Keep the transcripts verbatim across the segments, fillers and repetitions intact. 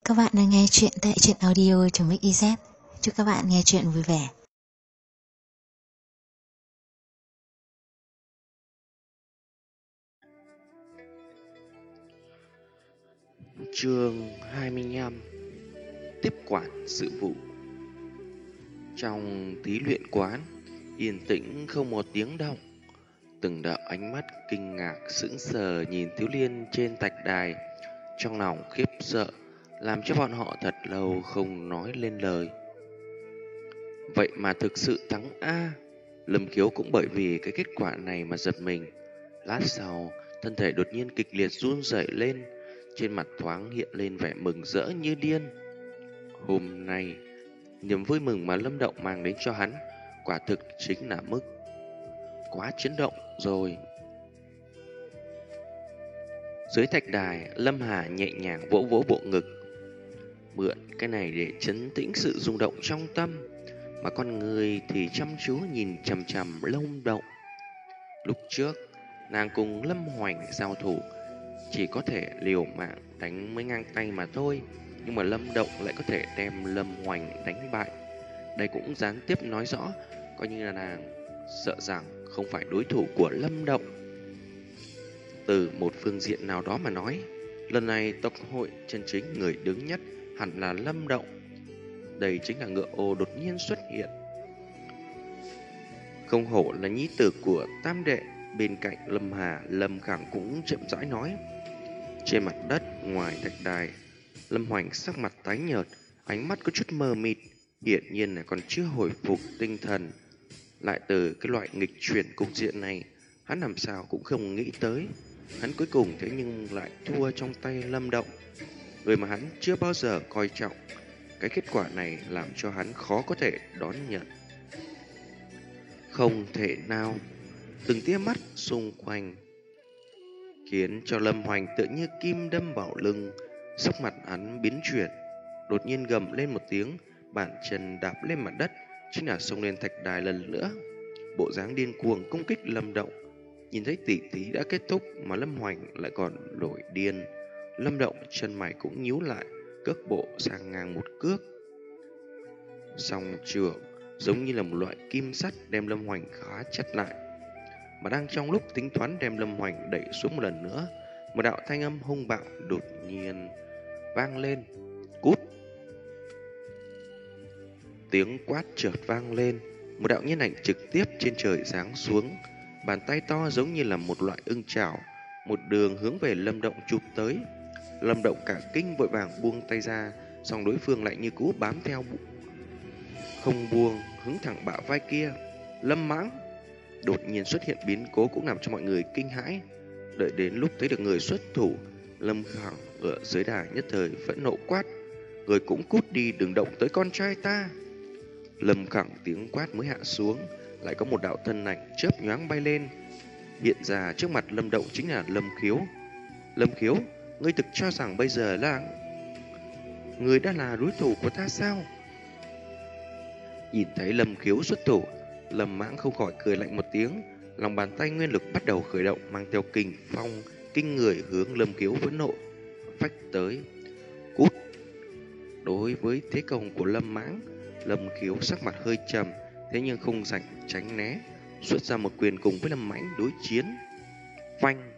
các bạn đang nghe chuyện tại truyện audio.mixyz. Chúc các bạn nghe chuyện vui vẻ. Chương hai mươi lăm. Tiếp quản sự vụ. Trong thí luyện quán, yên tĩnh không một tiếng động. Từng đạo ánh mắt kinh ngạc sững sờ nhìn Thiếu Liên trên thạch đài, trong lòng khiếp sợ, làm cho bọn họ thật lâu không nói lên lời. Vậy mà thực sự thắng A. Lâm Khiếu cũng bởi vì cái kết quả này mà giật mình. Lát sau, thân thể đột nhiên kịch liệt run rẩy lên, trên mặt thoáng hiện lên vẻ mừng rỡ như điên. Hôm nay, niềm vui mừng mà Lâm Động mang đến cho hắn quả thực chính là mức quá chấn động rồi. Dưới thạch đài, Lâm Hà nhẹ nhàng vỗ vỗ bộ ngực, mượn cái này để trấn tĩnh sự rung động trong tâm, mà con người thì chăm chú nhìn chằm chằm Lâm Động. Lúc trước, nàng cùng Lâm Hoành giao thủ, chỉ có thể liều mạng đánh mới ngang tay mà thôi, nhưng mà Lâm Động lại có thể đem Lâm Hoành đánh bại. Đây cũng gián tiếp nói rõ, coi như là nàng sợ rằng không phải đối thủ của Lâm Động. Từ một phương diện nào đó mà nói, lần này tộc hội chân chính người đứng nhất hẳn là Lâm Động. Đây chính là ngựa ô đột nhiên xuất hiện. Không hổ là nhi tử của tam đệ. Bên cạnh Lâm Hà, Lâm Khẳng cũng chậm rãi nói. Trên mặt đất ngoài thạch đài, Lâm Hoành sắc mặt tái nhợt, ánh mắt có chút mờ mịt, hiển nhiên là còn chưa hồi phục tinh thần. Lại từ cái loại nghịch chuyển cục diện này, hắn làm sao cũng không nghĩ tới, hắn cuối cùng thế nhưng lại thua trong tay Lâm Động, người mà hắn chưa bao giờ coi trọng. Cái kết quả này làm cho hắn khó có thể đón nhận. Không thể nào. Từng tia mắt xung quanh khiến cho Lâm Hoành tự như kim đâm vào lưng. Sắc mặt hắn biến chuyển, đột nhiên gầm lên một tiếng, bàn chân đạp lên mặt đất, chính là xông lên thạch đài lần nữa, bộ dáng điên cuồng công kích Lâm Động. Nhìn thấy tỷ thí đã kết thúc mà Lâm Hoành lại còn nổi điên, Lâm Động chân mày cũng nhíu lại, cước bộ sang ngang một cước. Song trường giống như là một loại kim sắt đem Lâm Hoành khá chặt lại. Mà đang trong lúc tính toán đem Lâm Hoành đẩy xuống một lần nữa, một đạo thanh âm hung bạo đột nhiên vang lên. Cút! Tiếng quát chợt vang lên, một đạo nhân ảnh trực tiếp trên trời giáng xuống, bàn tay to giống như là một loại ưng chảo, một đường hướng về Lâm Động chụp tới. Lâm Động cả kinh vội vàng buông tay ra, song đối phương lại như cũ bám theo không buông, hướng thẳng bả vai kia. Lâm Mãng! Đột nhiên xuất hiện biến cố cũng làm cho mọi người kinh hãi. Đợi đến lúc thấy được người xuất thủ, Lâm Khẳng ở dưới đài nhất thời phẫn nộ quát: người cũng cút đi, đừng động tới con trai ta. Lâm Khẳng tiếng quát mới hạ xuống, lại có một đạo thân ảnh chớp nhoáng bay lên, hiện ra trước mặt Lâm Động chính là Lâm Khiếu. Lâm Khiếu, ngươi thực cho rằng bây giờ là người đã là đối thủ của ta sao? Nhìn thấy Lâm Khiếu xuất thủ, Lâm Mãng không khỏi cười lạnh một tiếng, lòng bàn tay nguyên lực bắt đầu khởi động, mang theo kình phong kinh người hướng Lâm Khiếu phẫn nộ phách tới. Cút! Đối với thế công của Lâm Mãng, Lâm Khiếu sắc mặt hơi trầm, thế nhưng không rảnh tránh né, xuất ra một quyền cùng với Lâm Mãng đối chiến. Phanh!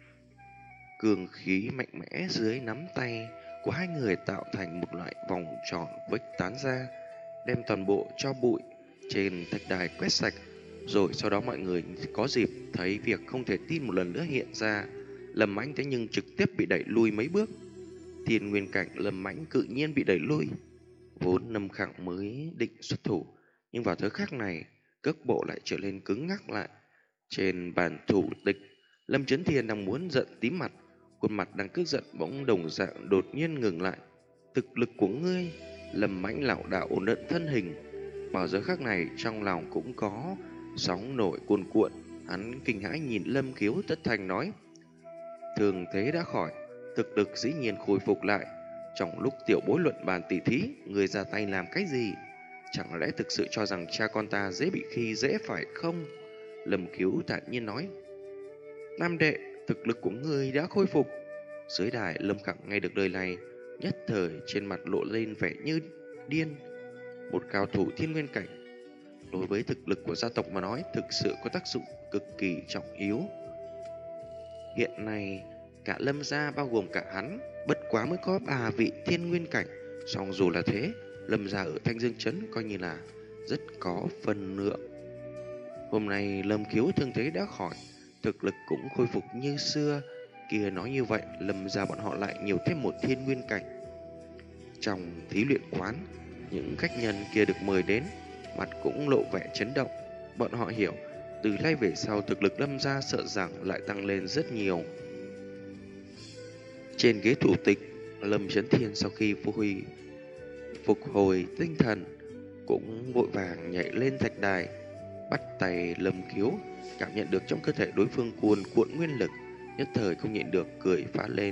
Cường khí mạnh mẽ dưới nắm tay của hai người tạo thành một loại vòng tròn vách tán ra, đem toàn bộ cho bụi trên thạch đài quét sạch. Rồi sau đó mọi người có dịp thấy việc không thể tin một lần nữa hiện ra. Lâm Mãnh thế nhưng trực tiếp bị đẩy lui mấy bước. Thiên nguyên cảnh Lâm Mãnh cự nhiên bị đẩy lui. Vốn Lâm Khẳng mới định xuất thủ, nhưng vào thời khắc này cước bộ lại trở nên cứng ngắc lại. Trên bàn thủ tịch, Lâm Chấn Thiên đang muốn giận tím mặt, khuôn mặt đang tức giận bỗng đồng dạng đột nhiên ngừng lại. Thực lực của ngươi! Lâm Mãnh lảo đảo ổn định thân hình. Vào giờ khắc này trong lòng cũng có sóng nổi cuồn cuộn. Hắn kinh hãi nhìn Lâm Khiếu tất thành nói: thường thế đã khỏi, thực lực dĩ nhiên khôi phục lại. Trong lúc tiểu bối luận bàn tỉ thí, người ra tay làm cái gì? Chẳng lẽ thực sự cho rằng cha con ta dễ bị khi dễ phải không? Lâm Khiếu thản nhiên nói: Nam đệ, thực lực của ngươi đã khôi phục. Dưới đài Lâm Khẳng nghe được lời này, nhất thời trên mặt lộ lên vẻ như điên. Một cao thủ thiên nguyên cảnh đối với thực lực của gia tộc mà nói thực sự có tác dụng cực kỳ trọng yếu. Hiện nay cả Lâm gia bao gồm cả hắn bất quá mới có ba vị thiên nguyên cảnh, song dù là thế, Lâm gia ở Thanh Dương trấn coi như là rất có phần lượng. Hôm nay Lâm Khiếu thương thế đã khỏi, thực lực cũng khôi phục như xưa. Kia nói như vậy, Lâm gia bọn họ lại nhiều thêm một thiên nguyên cảnh. Trong thí luyện quán, những khách nhân kia được mời đến, mặt cũng lộ vẻ chấn động. Bọn họ hiểu, từ nay về sau thực lực Lâm gia sợ rằng lại tăng lên rất nhiều. Trên ghế thủ tịch, Lâm Chấn Thiên sau khi phục hồi, phục hồi tinh thần cũng vội vàng nhảy lên thạch đài, bắt tay Lâm Khiếu, cảm nhận được trong cơ thể đối phương cuồn cuộn nguyên lực, nhất thời không nhịn được cười phá lên.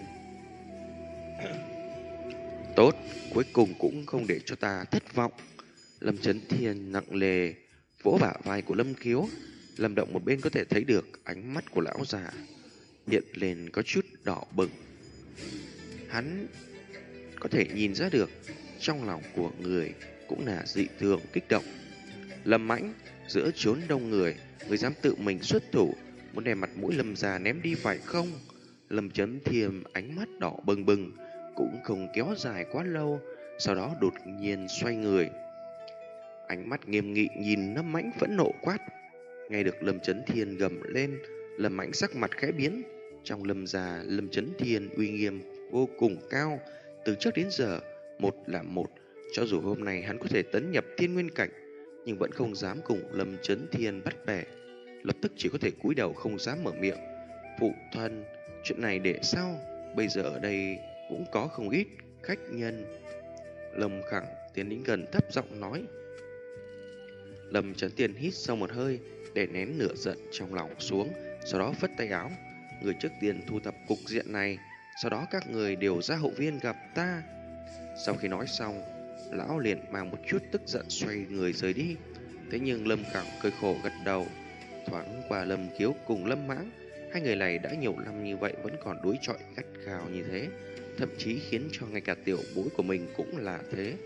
Tốt, cuối cùng cũng không để cho ta thất vọng. Lâm Chấn Thiên nặng nề vỗ bả vai của Lâm Khiếu. Lâm Động một bên có thể thấy được ánh mắt của lão già hiện lên có chút đỏ bừng. Hắn có thể nhìn ra được trong lòng của người cũng là dị thường kích động. Lâm Mãnh giữa chốn đông người, người dám tự mình xuất thủ, muốn đem mặt mũi Lâm gia ném đi phải không? Lâm Chấn Thiên ánh mắt đỏ bừng bừng, cũng không kéo dài quá lâu, sau đó đột nhiên xoay người, ánh mắt nghiêm nghị nhìn Lâm Mãnh phẫn nộ quát. Nghe được Lâm Chấn Thiên gầm lên, Lâm Mãnh sắc mặt khẽ biến. Trong Lâm gia, Lâm Chấn Thiên uy nghiêm vô cùng cao, từ trước đến giờ một là một. Cho dù hôm nay hắn có thể tấn nhập thiên nguyên cảnh, nhưng vẫn không dám cùng Lâm Chấn Thiên bắt bẻ, lập tức chỉ có thể cúi đầu không dám mở miệng. Phụ thân, chuyện này để sau, bây giờ ở đây cũng có không ít khách nhân. Lâm Khẳng tiến đến gần thấp giọng nói. Lâm Chấn Thiên hít sâu một hơi để nén lửa giận trong lòng xuống, sau đó phất tay áo. Người trước tiên thu thập cục diện này, sau đó các người đều ra hậu viên gặp ta. Sau khi nói xong, lão liền mang một chút tức giận xoay người rời đi. Thế nhưng Lâm Khẳng cười khổ gật đầu. Thoáng qua Lâm Khiếu cùng Lâm Mãng, hai người này đã nhiều năm như vậy vẫn còn đối chọi gắt gao như thế, thậm chí khiến cho ngay cả tiểu bối của mình cũng là thế.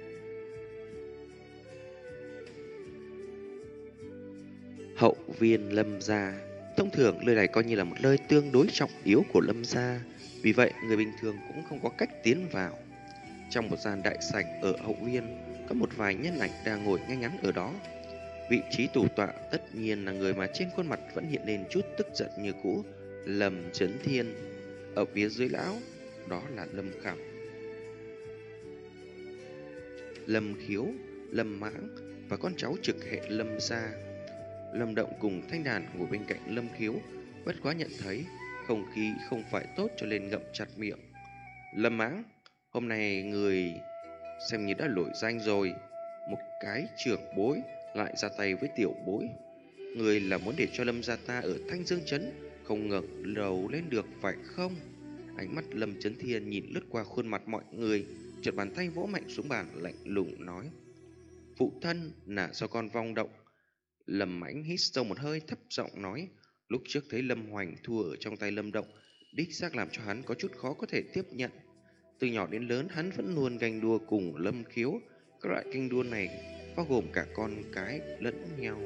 Hậu viên Lâm gia, thông thường nơi này coi như là một nơi tương đối trọng yếu của Lâm gia, vì vậy người bình thường cũng không có cách tiến vào. Trong một gian đại sảnh ở hậu viên, có một vài nhân ảnh đang ngồi ngay ngắn ở đó. Vị trí thủ tọa tất nhiên là người mà trên khuôn mặt vẫn hiện lên chút tức giận như cũ, Lâm Chấn Thiên. Ở phía dưới lão, đó là Lâm Khẳng, Lâm Khiếu, Lâm Mãng và con cháu trực hệ Lâm gia. Lâm Động cùng Thanh Đàn ngồi bên cạnh Lâm Khiếu, bất quá nhận thấy không khí không phải tốt cho nên ngậm chặt miệng. Lâm Mãng, hôm nay người xem như đã nổi danh rồi, một cái trưởng bối lại ra tay với tiểu bối. Người là muốn để cho Lâm gia ta ở Thanh Dương trấn không ngẩng đầu lên được phải không? Ánh mắt Lâm Chấn Thiên nhìn lướt qua khuôn mặt mọi người, chợt bàn tay vỗ mạnh xuống bàn lạnh lùng nói. Phụ thân là do con vong động. Lâm Mãnh hít sâu một hơi thấp giọng nói. Lúc trước thấy Lâm Hoành thua ở trong tay Lâm Động, đích xác làm cho hắn có chút khó có thể tiếp nhận. Từ nhỏ đến lớn hắn vẫn luôn ganh đua cùng Lâm Khiếu. Các loại ganh đua này bao gồm cả con cái lẫn nhau.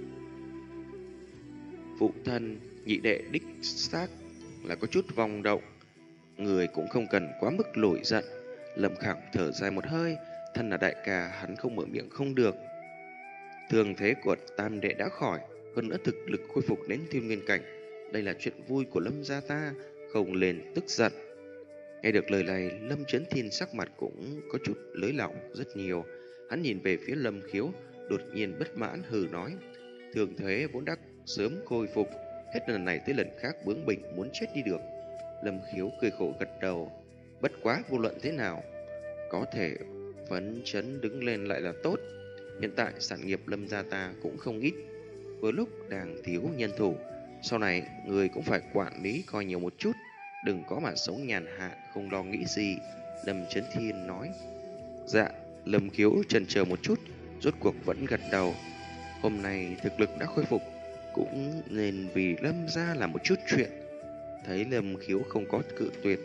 Phụ thân, nhị đệ đích xác là có chút vong động, người cũng không cần quá mức nổi giận. Lâm Khẳng thở dài một hơi, thân là đại ca hắn không mở miệng không được. Thương thế của tam đệ đã khỏi, hơn nữa thực lực khôi phục đến thiên nguyên cảnh, đây là chuyện vui của Lâm gia ta, không lên tức giận. Nghe được lời này, Lâm Chấn Thiên sắc mặt cũng có chút lới lỏng rất nhiều. Hắn nhìn về phía Lâm Khiếu, đột nhiên bất mãn hừ nói. Thường thế vốn đã sớm khôi phục, hết lần này tới lần khác bướng bỉnh muốn chết đi được. Lâm Khiếu cười khổ gật đầu. Bất quá vô luận thế nào, có thể phấn chấn đứng lên lại là tốt. Hiện tại sản nghiệp Lâm gia ta cũng không ít, vừa lúc đang thiếu nhân thủ, sau này người cũng phải quản lý coi nhiều một chút, đừng có mà sống nhàn hạ không lo nghĩ gì. Lâm Chấn Thiên nói. Dạ. Lâm Khiếu chần chờ một chút, rốt cuộc vẫn gật đầu. Hôm nay thực lực đã khôi phục, cũng nên vì Lâm gia làm một chút chuyện. Thấy Lâm Khiếu không có cự tuyệt,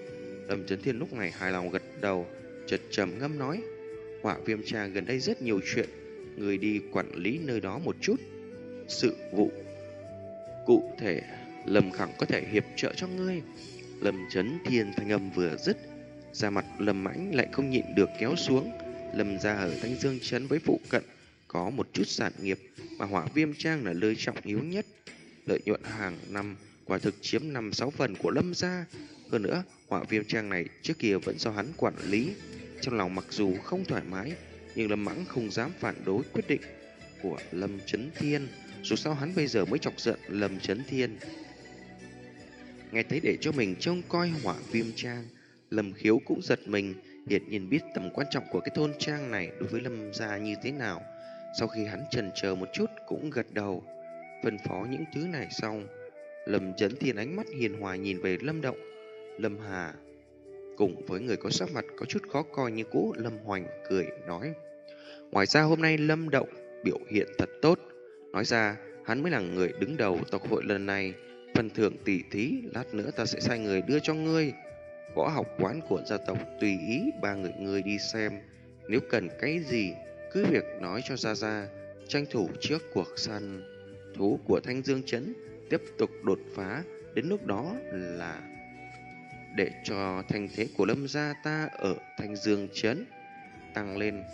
Lâm Chấn Thiên lúc này hài lòng gật đầu, chợt trầm ngâm nói: Hỏa Viêm Trang gần đây rất nhiều chuyện, người đi quản lý nơi đó một chút. Sự vụ cụ thể, Lâm Khẳng có thể hiệp trợ cho ngươi. Lâm Chấn Thiên thanh âm vừa dứt, da mặt Lâm Mãnh lại không nhịn được kéo xuống. Lâm gia ở Thanh Dương trấn với phụ cận có một chút sản nghiệp, mà Hỏa Viêm Trang là nơi trọng yếu nhất. Lợi nhuận hàng năm quả thực chiếm năm sáu phần của Lâm gia. Hơn nữa, Hỏa Viêm Trang này trước kia vẫn do hắn quản lý. Trong lòng mặc dù không thoải mái, nhưng Lâm Mãng không dám phản đối quyết định của Lâm Chấn Thiên. Dù sao hắn bây giờ mới chọc giận Lâm Chấn Thiên. Nghe thấy để cho mình trông coi Hỏa Viêm Trang, Lâm Khiếu cũng giật mình, hiển nhiên biết tầm quan trọng của cái thôn trang này đối với Lâm gia như thế nào. Sau khi hắn chần chờ một chút cũng gật đầu, phân phó những thứ này xong, Lâm Chấn Thiên ánh mắt hiền hòa nhìn về Lâm Động, Lâm Hà, cùng với người có sắc mặt có chút khó coi như cũ. Lâm Hoành cười nói: Ngoài ra hôm nay Lâm Động biểu hiện thật tốt. Nói ra hắn mới là người đứng đầu tộc hội lần này. Phần thưởng tỷ thí lát nữa ta sẽ sai người đưa cho ngươi. Võ học quán của gia tộc tùy ý ba người ngươi đi xem. Nếu cần cái gì cứ việc nói cho Gia Gia. Tranh thủ trước cuộc săn thú của Thanh Dương Trấn tiếp tục đột phá. Đến lúc đó là để cho thanh thế của Lâm gia ta ở Thanh Dương Trấn tăng lên.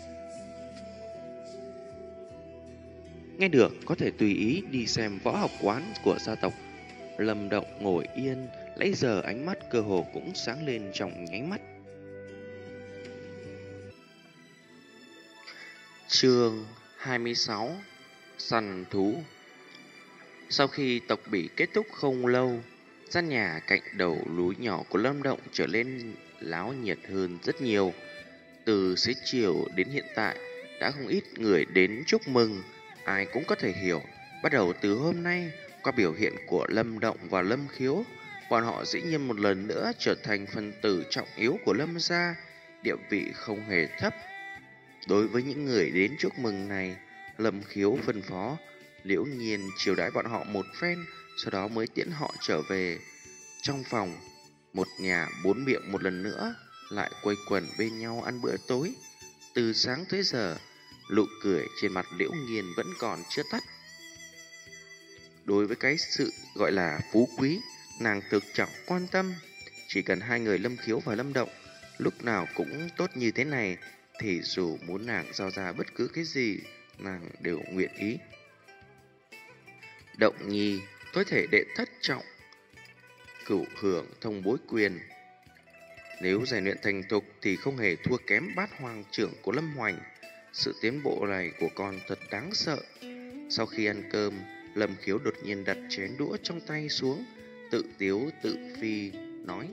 Nghe được có thể tùy ý đi xem võ học quán của gia tộc. Lâm Động ngồi yên, lấy giờ ánh mắt cơ hồ cũng sáng lên trong nháy mắt. Chương hai mươi sáu: Săn thú. Sau khi tộc bỉ kết thúc không lâu, gian nhà cạnh đầu núi nhỏ của Lâm Động trở nên láo nhiệt hơn rất nhiều. Từ xế chiều đến hiện tại, đã không ít người đến chúc mừng. Ai cũng có thể hiểu, bắt đầu từ hôm nay, qua biểu hiện của Lâm Động và Lâm Khiếu, bọn họ dĩ nhiên một lần nữa trở thành phần tử trọng yếu của Lâm gia, địa vị không hề thấp. Đối với những người đến chúc mừng này, Lâm Khiếu phân phó Liễu Nhiên chiều đãi bọn họ một phen, sau đó mới tiễn họ trở về. Trong phòng, một nhà bốn miệng một lần nữa lại quây quần bên nhau ăn bữa tối. Từ sáng tới giờ, nụ cười trên mặt Liễu Nhiên vẫn còn chưa tắt. Đối với cái sự gọi là phú quý, nàng thực trọng quan tâm. Chỉ cần hai người Lâm Khiếu và Lâm Động lúc nào cũng tốt như thế này, thì dù muốn nàng giao ra bất cứ cái gì, nàng đều nguyện ý. Động Nhi, tối thể đệ thất trọng, cửu hưởng thông bối quyền. Nếu rèn luyện thành thục thì không hề thua kém bát hoàng trưởng của Lâm Hoành. Sự tiến bộ này của con thật đáng sợ. Sau khi ăn cơm, Lâm Khiếu đột nhiên đặt chén đũa trong tay xuống, tự tiếu tự phi nói: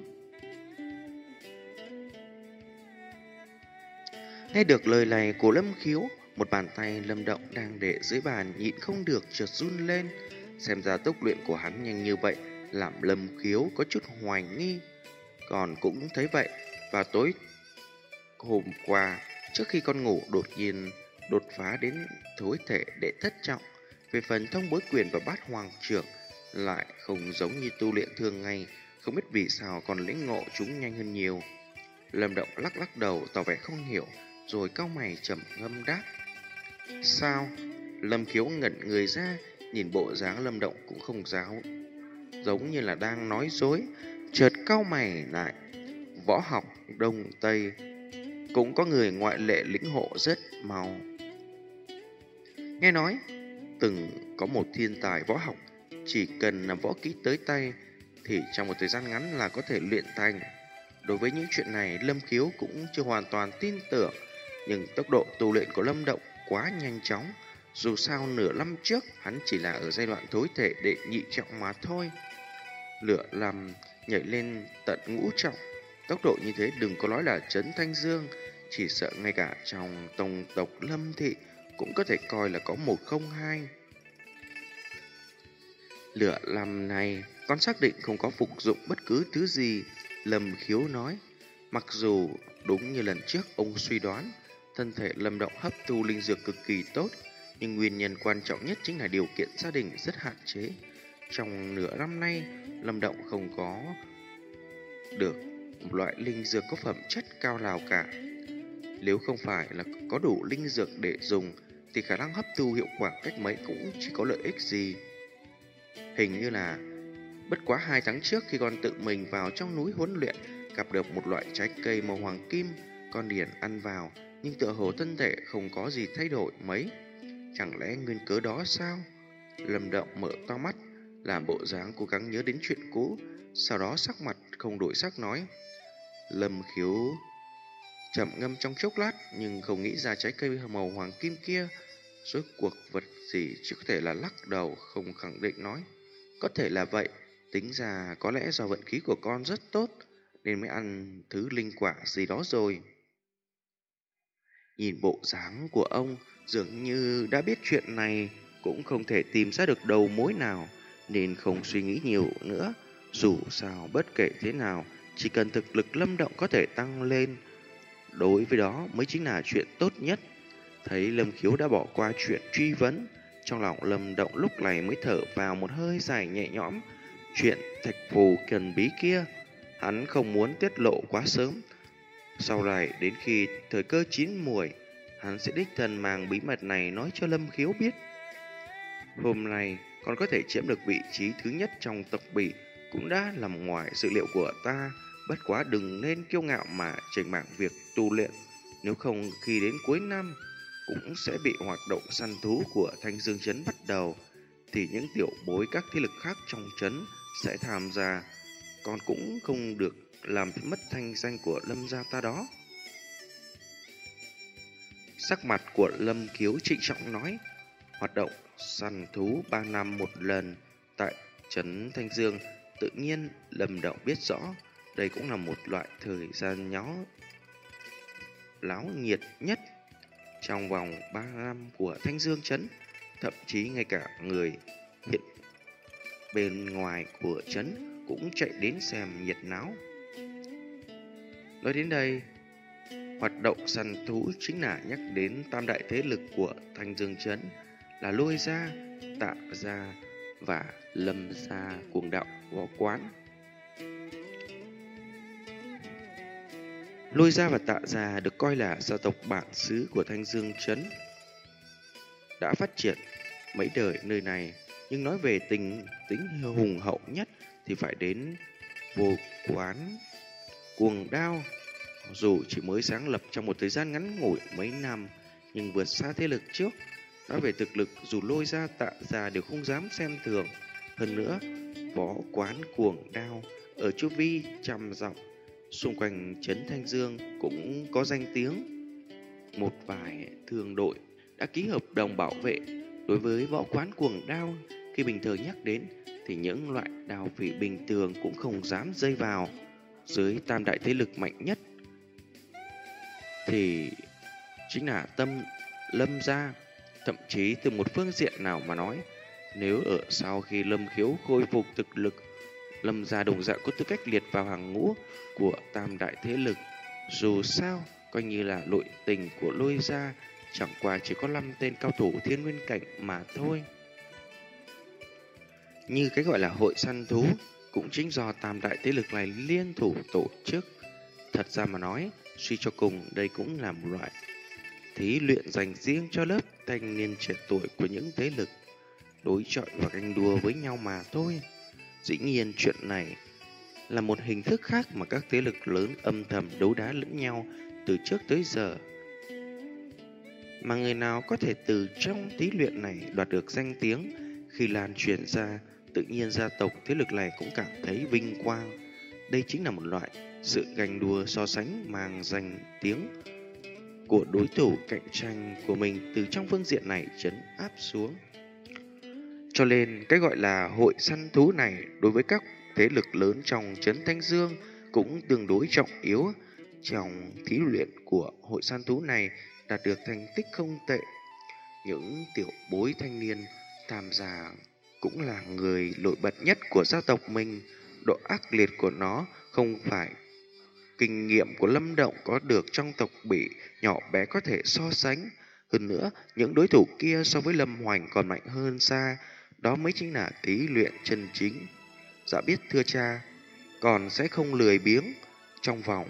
Nghe được lời này của Lâm Khiếu, một bàn tay Lâm Động đang để dưới bàn nhịn không được chợt run lên. Xem ra tốc luyện của hắn nhanh như vậy làm Lâm Khiếu có chút hoài nghi. Còn cũng thấy vậy, và tối hôm qua trước khi con ngủ đột nhiên đột phá đến thối thể đệ thất trọng. Về phần thông bối quyền và bát hoàng trưởng lại không giống như tu luyện thường ngày, không biết vì sao còn lĩnh ngộ chúng nhanh hơn nhiều. Lâm Động lắc lắc đầu tỏ vẻ không hiểu, rồi cau mày trầm ngâm đáp: Sao? Lâm Khiếu ngẩn người ra, nhìn bộ dáng Lâm Động cũng không giáo, giống như là đang nói dối, chợt cau mày lại. Võ học Đông Tây cũng có người ngoại lệ lĩnh hộ rất mau. Nghe nói từng có một thiên tài võ học, chỉ cần làm võ kỹ tới tay thì trong một thời gian ngắn là có thể luyện thành. Đối với những chuyện này, Lâm Khiếu cũng chưa hoàn toàn tin tưởng, nhưng tốc độ tu luyện của Lâm Động quá nhanh chóng. Dù sao nửa năm trước hắn chỉ là ở giai đoạn thối thể đệ nhị trọng mà thôi, lửa làm nhảy lên tận ngũ trọng. Tốc độ như thế đừng có nói là trấn Thanh Dương, chỉ sợ ngay cả trong tông tộc Lâm thị cũng có thể coi là có một không hai. Lửa làm này con xác định không có phục dụng bất cứ thứ gì. Lâm Khiếu nói, mặc dù đúng như lần trước ông suy đoán, thân thể Lâm Động hấp thu linh dược cực kỳ tốt, nhưng nguyên nhân quan trọng nhất chính là điều kiện gia đình rất hạn chế. Trong nửa năm nay, Lâm Động không có được một loại linh dược có phẩm chất cao nào cả. Nếu không phải là có đủ linh dược để dùng thì khả năng hấp thu hiệu quả cách mấy cũng chỉ có lợi ích gì. Hình như là bất quá hai tháng trước khi con tự mình vào trong núi huấn luyện, gặp được một loại trái cây màu hoàng kim, con điển ăn vào nhưng tựa hồ thân thể không có gì thay đổi mấy. Chẳng lẽ nguyên cớ đó sao? Lâm Động mở to mắt, làm bộ dáng cố gắng nhớ đến chuyện cũ, sau đó sắc mặt không đổi sắc nói. Lâm Khiếu chậm ngâm trong chốc lát nhưng không nghĩ ra trái cây màu hoàng kim kia rốt cuộc vật gì, chỉ có thể là lắc đầu không khẳng định nói. Có thể là vậy, tính ra có lẽ do vận khí của con rất tốt nên mới ăn thứ linh quả gì đó rồi. Nhìn bộ dáng của ông dường như đã biết chuyện này, cũng không thể tìm ra được đầu mối nào nên không suy nghĩ nhiều nữa. Dù sao bất kể thế nào, chỉ cần thực lực Lâm Động có thể tăng lên, đối với đó mới chính là chuyện tốt nhất. Thấy Lâm Khiếu đã bỏ qua chuyện truy vấn, trong lòng Lâm Động lúc này mới thở vào một hơi dài nhẹ nhõm. Chuyện thạch phù cần bí kia, hắn không muốn tiết lộ quá sớm. Sau này đến khi thời cơ chín muồi, hắn sẽ đích thân mang bí mật này nói cho Lâm Khiếu biết. Hôm nay còn có thể chiếm được vị trí thứ nhất trong tộc Bỉ cũng đã nằm ngoài dự liệu của ta. Bất quá đừng nên kiêu ngạo mà chểnh mảng việc tu luyện, nếu không khi đến cuối năm cũng sẽ bị hoạt động săn thú của Thanh Dương Trấn bắt đầu, thì những tiểu bối các thế lực khác trong trấn sẽ tham gia, còn cũng không được làm mất thanh danh của Lâm gia ta đó. Sắc mặt của Lâm Khiếu trịnh trọng nói, hoạt động săn thú ba năm một lần tại trấn Thanh Dương, tự nhiên Lâm Động biết rõ đây cũng là một loại thời gian nhó láo nhiệt nhất trong vòng ba năm của Thanh Dương trấn. Thậm chí ngay cả người hiện bên ngoài của trấn cũng chạy đến xem nhiệt náo. Nói đến đây, hoạt động săn thú chính là nhắc đến tam đại thế lực của Thanh Dương trấn là Lôi gia, Tạ gia và Lâm gia cuồng đạo võ quán. Lôi gia và Tạ gia được coi là gia tộc bản xứ của Thanh Dương trấn, đã phát triển mấy đời nơi này, nhưng nói về tình tính hùng hậu nhất thì phải đến Vô quán cuồng đao. Dù chỉ mới sáng lập trong một thời gian ngắn ngủi mấy năm, nhưng vượt xa thế lực trước. Nói về thực lực, dù Lôi gia, Tạ gia đều không dám xem thường. Hơn nữa, võ quán cuồng đao ở chu vi trăm dặm xung quanh trấn Thanh Dương cũng có danh tiếng. Một vài thương đội đã ký hợp đồng bảo vệ. Đối với võ quán cuồng đao, khi bình thường nhắc đến thì những loại đao phỉ bình thường cũng không dám dây vào. Dưới tam đại thế lực mạnh nhất thì chính là tâm Lâm gia. Thậm chí từ một phương diện nào mà nói, nếu ở sau khi Lâm Khiếu khôi phục thực lực, Lâm gia đồng dạng có tư cách liệt vào hàng ngũ của tam đại thế lực. Dù sao, coi như là nội tình của Lôi gia chẳng qua chỉ có năm tên cao thủ thiên nguyên cảnh mà thôi. Như cái gọi là hội săn thú cũng chính do tam đại thế lực này liên thủ tổ chức. Thật ra mà nói, suy cho cùng đây cũng là một loại thí luyện dành riêng cho lớp thanh niên trẻ tuổi của những thế lực, đối chọi và ganh đua với nhau mà thôi. Dĩ nhiên chuyện này là một hình thức khác mà các thế lực lớn âm thầm đấu đá lẫn nhau từ trước tới giờ. Mà người nào có thể từ trong thí luyện này đoạt được danh tiếng, khi lan truyền ra, tự nhiên gia tộc thế lực này cũng cảm thấy vinh quang. Đây chính là một loại sự ganh đua so sánh mang danh tiếng của đối thủ cạnh tranh của mình từ trong phương diện này trấn áp xuống. Cho nên cái gọi là hội săn thú này đối với các thế lực lớn trong trấn Thanh Dương cũng tương đối trọng yếu. Trong thí luyện của hội săn thú này đạt được thành tích không tệ. Những tiểu bối thanh niên tham gia cũng là người nổi bật nhất của gia tộc mình. Độ ác liệt của nó không phải kinh nghiệm của Lâm Động có được trong tộc Bỉ nhỏ bé có thể so sánh. Hơn nữa, những đối thủ kia so với Lâm Hoành còn mạnh hơn xa. Đó mới chính là thí luyện chân chính. Dạ biết thưa cha, còn sẽ không lười biếng. Trong vòng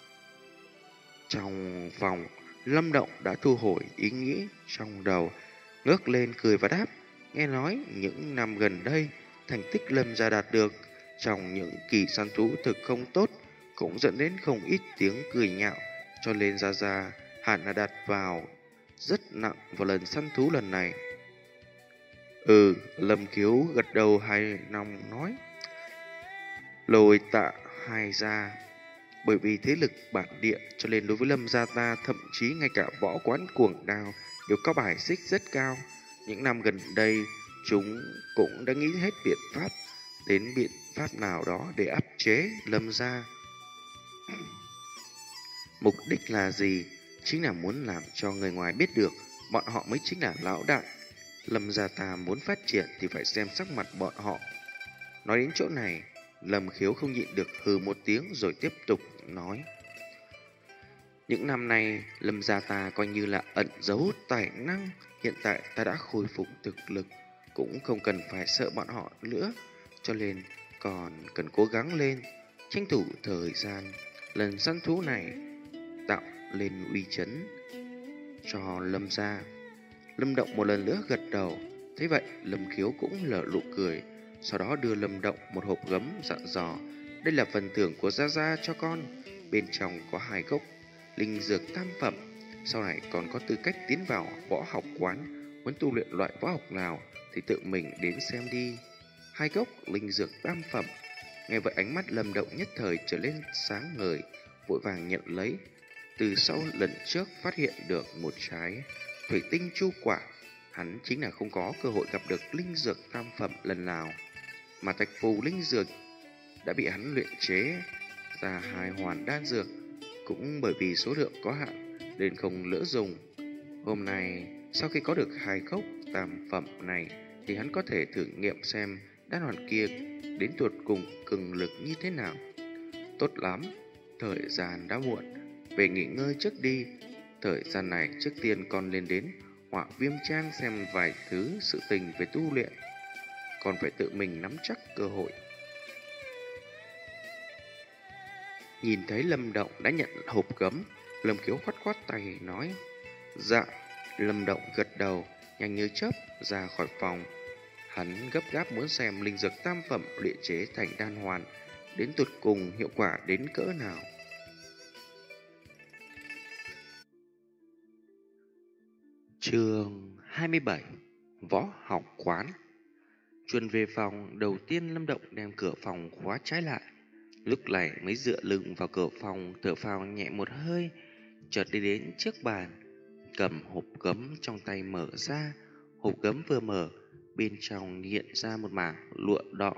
Trong vòng Lâm Động đã thu hồi ý nghĩ trong đầu, ngước lên cười và đáp: nghe nói những năm gần đây, thành tích Lâm gia đạt được trong những kỳ săn thú thực không tốt, cũng dẫn đến không ít tiếng cười nhạo, cho nên Gia Gia hẳn là đặt vào rất nặng vào lần săn thú lần này. Ừ, Lâm Khiếu gật đầu hài lòng nói: lôi tạ hai gia. Bởi vì thế lực bản địa cho nên đối với Lâm gia ta, thậm chí ngay cả võ quán cuồng đao đều có bài xích rất cao. Những năm gần đây, chúng cũng đã nghĩ hết biện pháp, đến biện pháp nào đó để áp chế Lâm gia. Mục đích là gì? Chính là muốn làm cho người ngoài biết được bọn họ mới chính là lão đại. Lâm gia ta muốn phát triển thì phải xem sắc mặt bọn họ. Nói đến chỗ này, Lâm Khiếu không nhịn được hừ một tiếng rồi tiếp tục nói: những năm nay, Lâm gia ta coi như là ẩn giấu tài năng. Hiện tại ta đã khôi phục thực lực, cũng không cần phải sợ bọn họ nữa, cho nên còn cần cố gắng lên, tranh thủ thời gian lần săn thú này, tạo lên uy chấn cho Lâm gia. Lâm Động một lần nữa gật đầu. Thế vậy, Lâm Khiếu cũng lở nụ cười, sau đó đưa Lâm Động một hộp gấm dặn dò: đây là phần thưởng của Gia Gia cho con, bên trong có hai gốc linh dược tam phẩm, sau này còn có tư cách tiến vào võ học quán. Muốn tu luyện loại võ học nào thì tự mình đến xem đi. Hai gốc linh dược tam phẩm. Nghe vậy, ánh mắt Lâm Động nhất thời trở lên sáng ngời, vội vàng nhận lấy. Từ sau lần trước phát hiện được một trái thủy tinh chu quả, hắn chính là không có cơ hội gặp được linh dược tam phẩm lần nào, mà thạch phù linh dược đã bị hắn luyện chế ra hai hoàn đan dược, cũng bởi vì số lượng có hạn nên không lỡ dùng. Hôm nay, sau khi có được hai gốc tam phẩm này, thì hắn có thể thử nghiệm xem đan hoàn kia đến tuột cùng cường lực như thế nào. Tốt lắm, thời gian đã muộn, về nghỉ ngơi trước đi. Thời gian này trước tiên con lên đến Họa Viêm Trang xem vài thứ sự tình về tu luyện, còn phải tự mình nắm chắc cơ hội. Nhìn thấy Lâm Động đã nhận hộp gấm, Lâm Khiếu khoát khoát tay nói: dạ. Lâm Động gật đầu, nhanh như chớp ra khỏi phòng. Hắn gấp gáp muốn xem linh dược tam phẩm luyện chế thành đan hoàn đến tột cùng hiệu quả đến cỡ nào. Chương hai mươi bảy: Võ học quán. Chuồn về phòng, đầu tiên Lâm Động đem cửa phòng khóa trái lại. Lúc này mới dựa lưng vào cửa phòng, thở phào nhẹ một hơi, chợt đi đến trước bàn, cầm hộp gấm trong tay mở ra. Hộp gấm vừa mở, bên trong hiện ra một mảng lụa đỏ,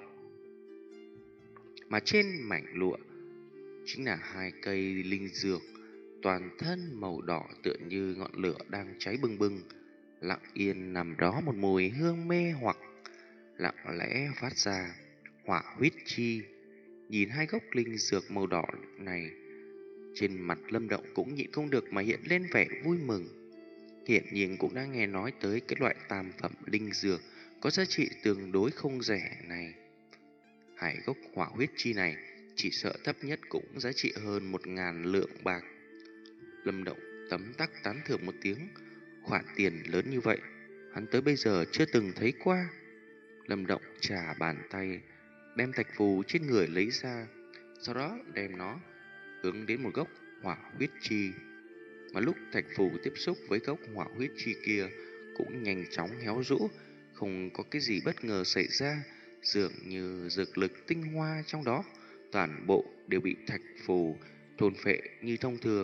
mà trên mảnh lụa chính là hai cây linh dược, toàn thân màu đỏ tựa như ngọn lửa đang cháy bừng bừng. Lặng yên nằm đó một mùi hương mê hoặc, lặng lẽ phát ra hỏa huyết chi. Nhìn hai gốc linh dược màu đỏ này, trên mặt Lâm Động cũng nhịn không được mà hiện lên vẻ vui mừng. Hiện nhiên cũng đã nghe nói tới cái loại tam phẩm linh dược có giá trị tương đối không rẻ này. Hai gốc hỏa huyết chi này chỉ sợ thấp nhất cũng giá trị hơn một ngàn lượng bạc. Lâm Động tấm tắc tán thưởng một tiếng. Khoản tiền lớn như vậy, hắn tới bây giờ chưa từng thấy qua. Lâm Động chà bàn tay, đem thạch phù trên người lấy ra, sau đó đem nó hướng đến một gốc hỏa huyết chi. Mà lúc thạch phù tiếp xúc với gốc hỏa huyết chi kia cũng nhanh chóng héo rũ, không có cái gì bất ngờ xảy ra, dường như dược lực tinh hoa trong đó toàn bộ đều bị thạch phù thôn phệ như thông thường.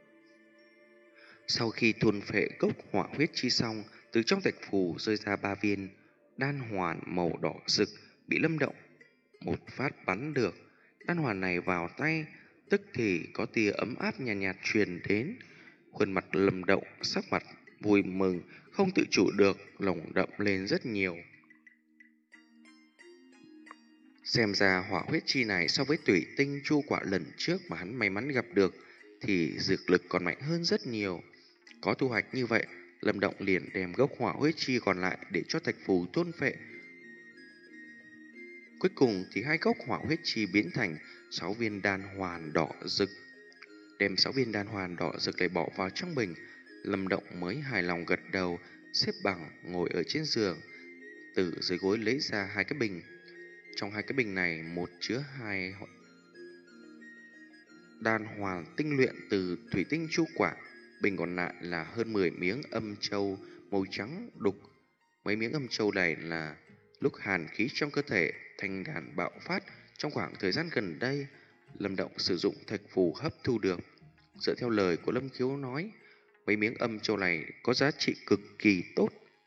Sau khi thôn phệ gốc hỏa huyết chi xong, từ trong thạch phù rơi ra ba viên đan hoàn màu đỏ rực, bị Lâm Động một phát bắn được. Đan hoàn này vào tay, tức thì có tia ấm áp nhàn nhạt, nhạt truyền đến. Khuôn mặt Lâm Động sắc mặt vui mừng, không tự chủ được lồng đậm lên rất nhiều. Xem ra hỏa huyết chi này so với thủy tinh chu quả lần trước mà hắn may mắn gặp được thì dược lực còn mạnh hơn rất nhiều. Có thu hoạch như vậy, Lâm Động liền đem gốc hỏa huyết chi còn lại để cho thạch phù thôn phệ. Cuối cùng thì hai gốc hỏa huyết chi biến thành sáu viên đan hoàn đỏ rực. Đem sáu viên đan hoàn đỏ rực này bỏ vào trong bình, Lâm Động mới hài lòng gật đầu, xếp bằng ngồi ở trên giường, từ dưới gối lấy ra hai cái bình. Trong hai cái bình này, một chứa hai đan hoàn tinh luyện từ thủy tinh chu quả, bình còn lại là hơn mười miếng âm châu màu trắng đục. Mấy miếng âm châu này là lúc hàn khí trong cơ thể thanh đàn bạo phát trong khoảng thời gian gần đây, Lâm Động sử dụng thạch phù hấp thu được. Dựa theo lời của Lâm Khiếu nói, mấy miếng âm châu này có giá trị cực kỳ tốt.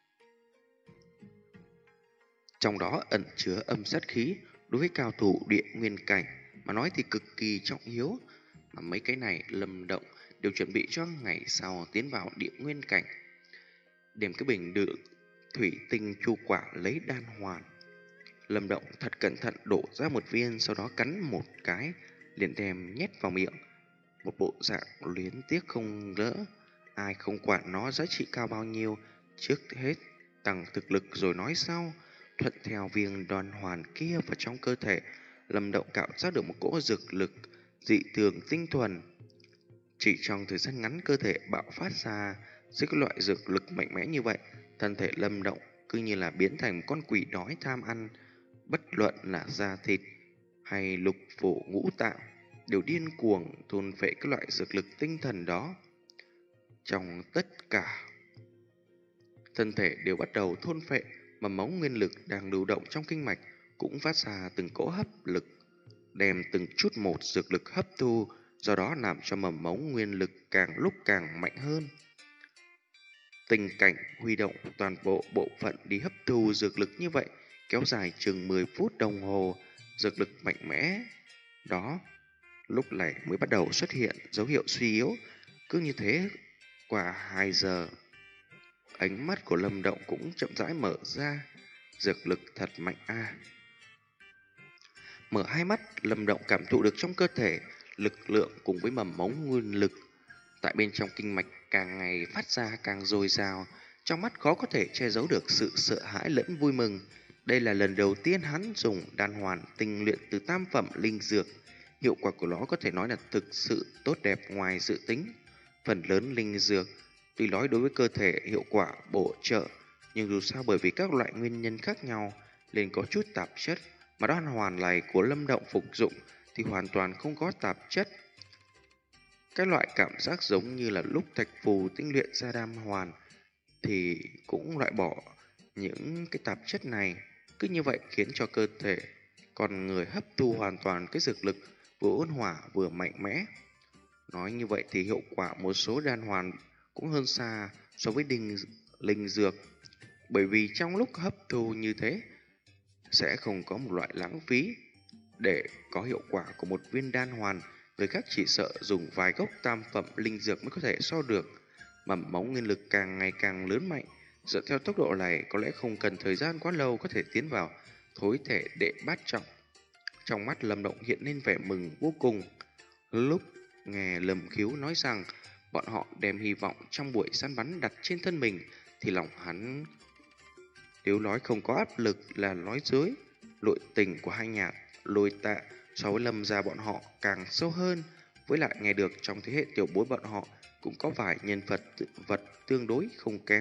Trong đó ẩn chứa âm sát khí, đối với cao thủ địa nguyên cảnh mà nói thì cực kỳ trọng yếu. Mà mấy cái này Lâm Động đều chuẩn bị cho ngày sau tiến vào địa nguyên cảnh. Đem cái bình đựng thủy tinh chu quả lấy đan hoàn, Lâm Động thật cẩn thận đổ ra một viên, sau đó cắn một cái, liền đem nhét vào miệng. Một bộ dạng luyến tiếc không lỡ, ai không quản nó giá trị cao bao nhiêu, trước hết tăng thực lực rồi nói sau. Thuận theo viên đan hoàn kia vào trong cơ thể, Lâm Động cảm giác được một cỗ dược lực dị thường tinh thuần. Chỉ trong thời gian ngắn, cơ thể bạo phát ra dưới các loại dược lực mạnh mẽ như vậy, thân thể Lâm Động cứ như là biến thành một con quỷ đói tham ăn. Bất luận là da thịt hay lục phủ ngũ tạng đều điên cuồng thôn phệ các loại dược lực tinh thần đó. Trong tất cả thân thể đều bắt đầu thôn phệ, mà máu nguyên lực đang lưu động trong kinh mạch cũng phát ra từng cỗ hấp lực, đem từng chút một dược lực hấp thu, do đó làm cho mầm máu nguyên lực càng lúc càng mạnh hơn. Tình cảnh huy động toàn bộ bộ phận đi hấp thu dược lực như vậy kéo dài chừng mười phút đồng hồ. Dược lực mạnh mẽ đó lúc này mới bắt đầu xuất hiện dấu hiệu suy yếu. Cứ như thế qua hai giờ, ánh mắt của Lâm Động cũng chậm rãi mở ra. Dược lực thật mạnh a. À. Mở hai mắt, Lâm Động cảm thụ được trong cơ thể lực lượng cùng với mầm mống nguyên lực tại bên trong kinh mạch càng ngày phát ra càng dồi dào. Trong mắt khó có thể che giấu được sự sợ hãi lẫn vui mừng. Đây là lần đầu tiên hắn dùng đan hoàn tinh luyện từ tam phẩm linh dược. Hiệu quả của nó có thể nói là thực sự tốt đẹp ngoài dự tính. Phần lớn linh dược tuy nói đối với cơ thể hiệu quả bổ trợ, nhưng dù sao bởi vì các loại nguyên nhân khác nhau nên có chút tạp chất, mà đan hoàn này của Lâm Động phục dụng thì hoàn toàn không có tạp chất. Cái loại cảm giác giống như là lúc thạch phù tinh luyện ra đan hoàn thì cũng loại bỏ những cái tạp chất này. Cứ như vậy khiến cho cơ thể con người hấp thu hoàn toàn cái dược lực vừa ôn hòa vừa mạnh mẽ. Nói như vậy thì hiệu quả một số đan hoàn cũng hơn xa so với đinh linh dược, bởi vì trong lúc hấp thu như thế sẽ không có một loại lãng phí. Để có hiệu quả của một viên đan hoàn, người khác chỉ sợ dùng vài gốc tam phẩm linh dược mới có thể so được. Mầm móng nguyên lực càng ngày càng lớn mạnh, dựa theo tốc độ này có lẽ không cần thời gian quá lâu có thể tiến vào thối thể đệ bát trọng. Trong mắt Lâm Động hiện lên vẻ mừng vô cùng. Lúc nghe Lâm Khiếu nói rằng bọn họ đem hy vọng trong buổi săn bắn đặt trên thân mình, thì lòng hắn nếu nói không có áp lực là nói dối. Nội tình của hai nhà Lôi Tạ so với Lâm gia bọn họ càng sâu hơn. Với lại nghe được trong thế hệ tiểu bối bọn họ cũng có vài nhân vật vật tương đối không kém.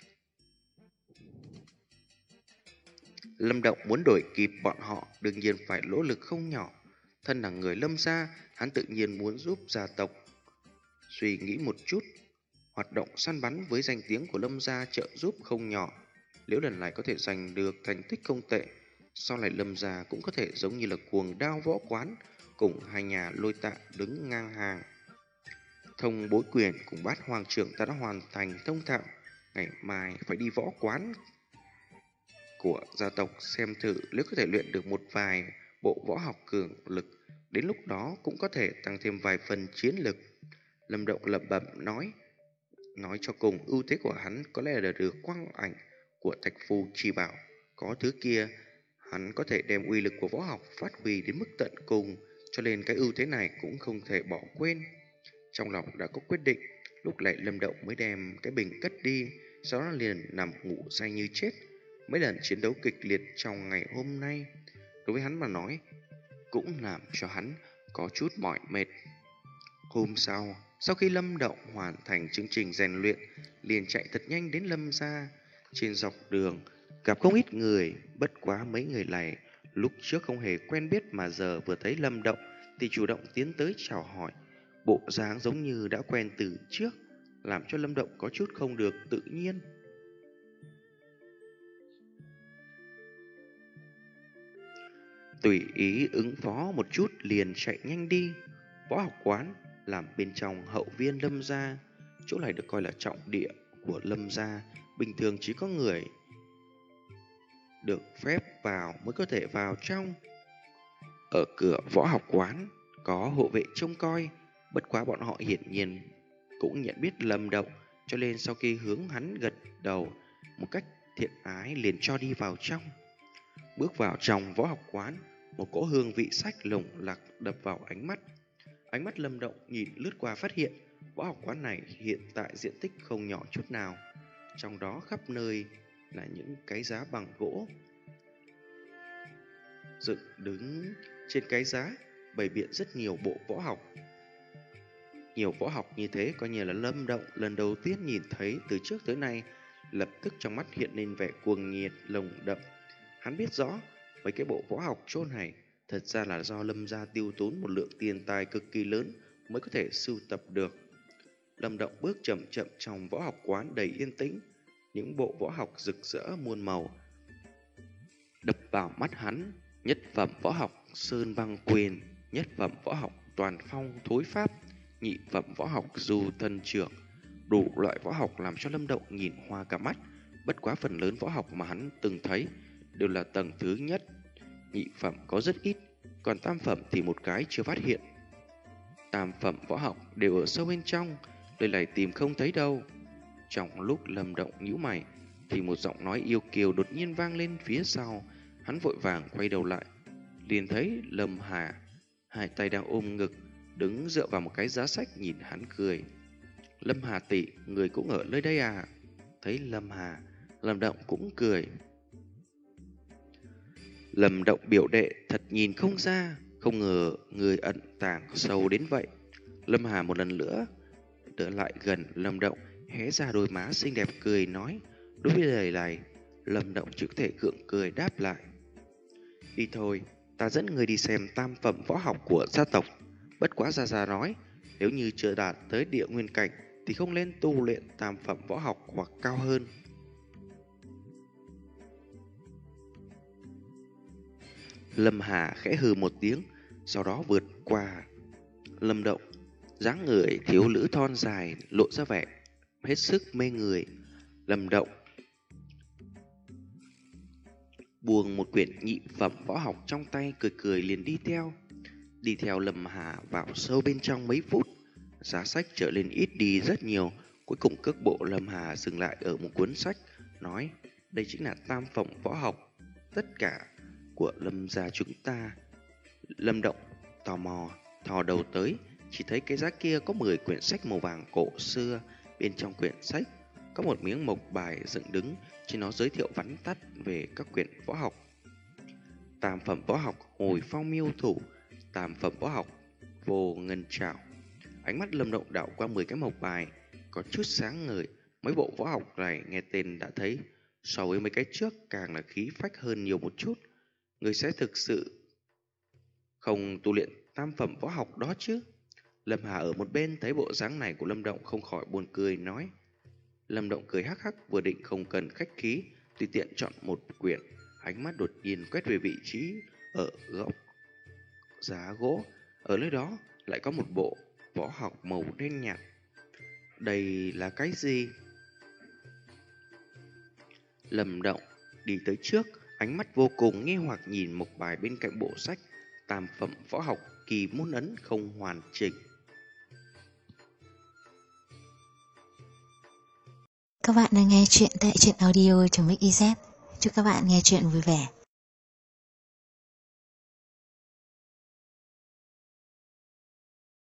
Lâm Động muốn đổi kịp bọn họ đương nhiên phải nỗ lực không nhỏ. Thân là người Lâm gia, hắn tự nhiên muốn giúp gia tộc. Suy nghĩ một chút, hoạt động săn bắn với danh tiếng của Lâm gia trợ giúp không nhỏ. Nếu lần này có thể giành được thành tích không tệ, sau này Lâm gia cũng có thể giống như là Cuồng Đao võ quán cùng hai nhà Lôi Tạ đứng ngang hàng. Thông bối quyền cùng Bát Hoàng trưởng ta đã hoàn thành thông thạo, ngày mai phải đi võ quán của gia tộc xem thử nếu có thể luyện được một vài bộ võ học cường lực, đến lúc đó cũng có thể tăng thêm vài phần chiến lực. Lâm Động lẩm bẩm nói. Nói cho cùng, ưu thế của hắn có lẽ là được quang ảnh của thạch phù chỉ bảo. Có thứ kia, hắn có thể đem uy lực của võ học phát huy đến mức tận cùng, cho nên cái ưu thế này cũng không thể bỏ quên. Trong lòng đã có quyết định, lúc này Lâm Động mới đem cái bình cất đi, sau đó liền nằm ngủ say như chết. Mấy lần chiến đấu kịch liệt trong ngày hôm nay, đối với hắn mà nói, cũng làm cho hắn có chút mỏi mệt. Hôm sau, sau khi Lâm Động hoàn thành chương trình rèn luyện, liền chạy thật nhanh đến Lâm gia. Trên dọc đường, gặp không ít người, bất quá mấy người này lúc trước không hề quen biết mà giờ vừa thấy Lâm Động thì chủ động tiến tới chào hỏi. Bộ dáng giống như đã quen từ trước, làm cho Lâm Động có chút không được tự nhiên. Tùy ý ứng phó một chút liền chạy nhanh đi. Võ học quán làm bên trong hậu viên Lâm gia, chỗ này được coi là trọng địa của Lâm gia, bình thường chỉ có người được phép vào mới có thể vào trong. Ở cửa võ học quán có hộ vệ trông coi, bất quá bọn họ hiển nhiên cũng nhận biết Lâm Động, cho nên sau khi hướng hắn gật đầu một cách thiện ái liền cho đi vào trong. Bước vào trong võ học quán, một cỗ hương vị sách lồng lặc đập vào ánh mắt. Ánh mắt Lâm Động nhìn lướt qua phát hiện võ học quán này hiện tại diện tích không nhỏ chút nào, trong đó khắp nơi là những cái giá bằng gỗ dựng đứng. Trên cái giá bày biện rất nhiều bộ võ học. Nhiều võ học như thế coi như là Lâm Động lần đầu tiên nhìn thấy từ trước tới nay, lập tức trong mắt hiện lên vẻ cuồng nhiệt lồng đậm. Hắn biết rõ mấy cái bộ võ học chỗ này thật ra là do Lâm gia tiêu tốn một lượng tiền tài cực kỳ lớn mới có thể sưu tập được. Lâm Động bước chậm chậm trong võ học quán đầy yên tĩnh, những bộ võ học rực rỡ muôn màu đập vào mắt hắn. Nhất phẩm võ học Sơn Băng Quyền, nhất phẩm võ học Toàn Phong Thối Pháp, nhị phẩm võ học Du Thân Trưởng, đủ loại võ học làm cho Lâm Động nhìn hoa cả mắt. Bất quá phần lớn võ học mà hắn từng thấy đều là tầng thứ nhất, nhị phẩm có rất ít, còn tam phẩm thì một cái chưa phát hiện. Tam phẩm võ học đều ở sâu bên trong, nơi này tìm không thấy đâu. Trong lúc Lâm Động nhíu mày thì một giọng nói yêu kiều đột nhiên vang lên phía sau. Hắn vội vàng quay đầu lại, liền thấy Lâm Hà hai tay đang ôm ngực, đứng dựa vào một cái giá sách nhìn hắn cười. Lâm Hà tỷ, người cũng ở nơi đây à? Thấy Lâm Hà, Lâm Động cũng cười. Lâm Động biểu đệ thật nhìn không ra, không ngờ người ẩn tàng sâu đến vậy. Lâm Hà một lần nữa đỡ lại gần Lâm Động, hé ra đôi má xinh đẹp cười nói. Đối với lời này, Lâm Động chỉ có thể gượng cười đáp lại. Đi thôi, ta dẫn người đi xem tam phẩm võ học của gia tộc. Bất quá Gia Gia nói, nếu như chưa đạt tới địa nguyên cảnh thì không nên tu luyện tam phẩm võ học hoặc cao hơn. Lâm Hà khẽ hừ một tiếng, sau đó vượt qua Lâm Động. Dáng người thiếu nữ thon dài lộ ra vẻ hết sức mê người. Lâm Động buông một quyển nhị phẩm võ học trong tay, cười cười liền đi theo. Đi theo Lâm Hà vào sâu bên trong mấy phút, giá sách trở lên ít đi rất nhiều. Cuối cùng cước bộ Lâm Hà dừng lại ở một cuốn sách, nói đây chính là tam phẩm võ học tất cả của Lâm gia chúng ta. Lâm Động tò mò thò đầu tới, chỉ thấy cái giá kia có mười quyển sách màu vàng cổ xưa. Bên trong quyển sách có một miếng mộc bài dựng đứng, trên nó giới thiệu vắn tắt về các quyển võ học. Tam phẩm võ học Hồi Phong Miêu Thủ, tam phẩm võ học Vô Ngân Trảo. Ánh mắt Lâm Động đảo qua mười cái mộc bài, có chút sáng ngời. Mấy bộ võ học này nghe tên đã thấy so với mấy cái trước càng là khí phách hơn nhiều một chút. Người sẽ thực sự không tu luyện tam phẩm võ học đó chứ? Lâm Hà ở một bên thấy bộ dáng này của Lâm Động không khỏi buồn cười nói. Lâm Động cười hắc hắc, vừa định không cần khách khí, tùy tiện chọn một quyển, ánh mắt đột nhiên quét về vị trí ở góc giá gỗ. Ở nơi đó lại có một bộ võ học màu đen nhạt. Đây là cái gì? Lâm Động đi tới trước, ánh mắt vô cùng nghi hoặc nhìn một bài bên cạnh bộ sách tam phẩm võ học Kỳ Môn Ấn không hoàn chỉnh. Các bạn đang nghe chuyện tại truyện audio.mixyz. Chúc các bạn nghe chuyện vui vẻ.